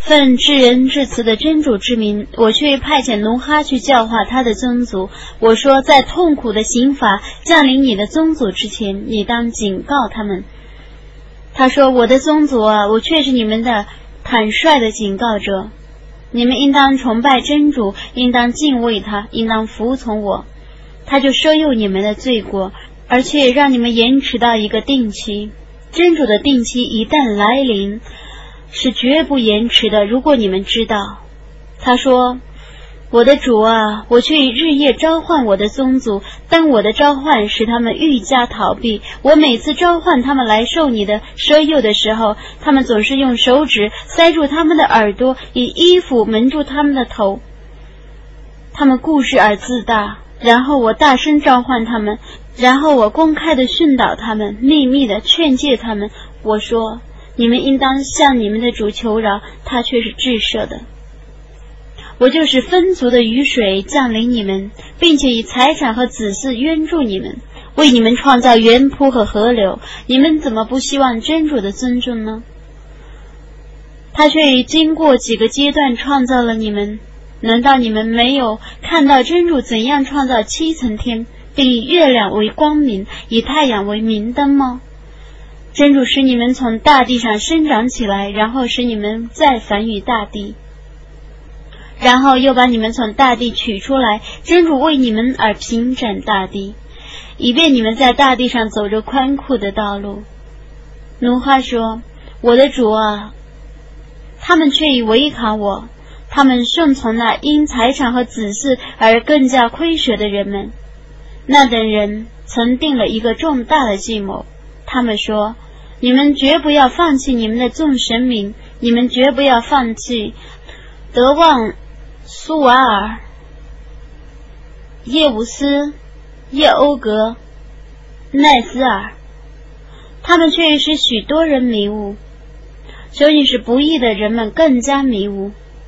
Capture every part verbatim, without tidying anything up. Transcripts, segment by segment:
奉至仁至慈的真主之名，我却派遣奴哈去教化他的宗族。我说，在痛苦的刑罚降临你的宗族之前，你当警告他们。他说，我的宗族啊，我却是你们的坦率的警告者，你们应当崇拜真主，应当敬畏他，应当服从我。他就赦宥你们的罪过，而且让你们延迟到一个定期。真主的定期一旦来临，是绝不延迟的，如果你们知道。他说，我的主啊，我却日夜召唤我的宗族，但我的召唤使他们愈加逃避。我每次召唤他们来受你的赦宥的时候，他们总是用手指塞住他们的耳朵，以衣服蒙住他们的头。他们固执而自大，然后我大声召唤他们，然后我公开地训导他们，秘密地劝诫他们。我说，你们应当向你们的主求饶，他却是至赦的。我就是丰足的雨水降临你们，并且以财产和子嗣援助你们，为你们创造园圃和河流，你们怎么不希望真主的尊重呢？他却已经过几个阶段创造了你们，难道你们没有看到真主怎样创造七层天，并以月亮为光明，以太阳为明灯吗？真主使你们从大地上生长起来，然后使你们再繁育大地，然后又把你们从大地取出来。真主为你们而平展大地，以便你们在大地上走着宽阔的道路。奴哈说，我的主啊，他们却已违抗我，他们顺从那因财产和子嗣而更加亏损的人们。那等人曾定了一个重大的计谋，他们说，你们绝不要放弃你们的众神明，你们绝不要放弃德旺、苏瓦尔、叶乌斯、叶欧格、奈斯尔，他们却使许多人迷雾，究竟是不义的人们更加迷雾。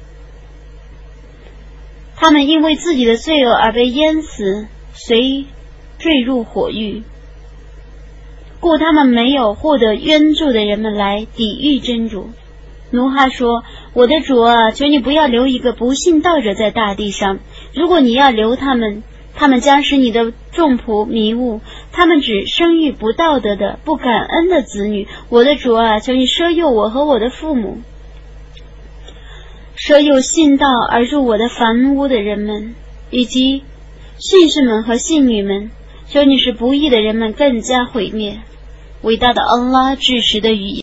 他们因为自己的罪恶而被淹死，遂坠入火狱，故他们没有获得援助的人们来抵御真主。奴哈说，我的主啊，求你不要留一个不信道者在大地上，如果你要留他们，他们将使你的众仆迷雾，他们只生育不道德的不感恩的子女。我的主啊，求你赦宥我和我的父母，赦宥信道而入我的房屋的人们，以及信士们和信女们，求你使不义的人们更加毁灭。伟大的安拉至实的语言。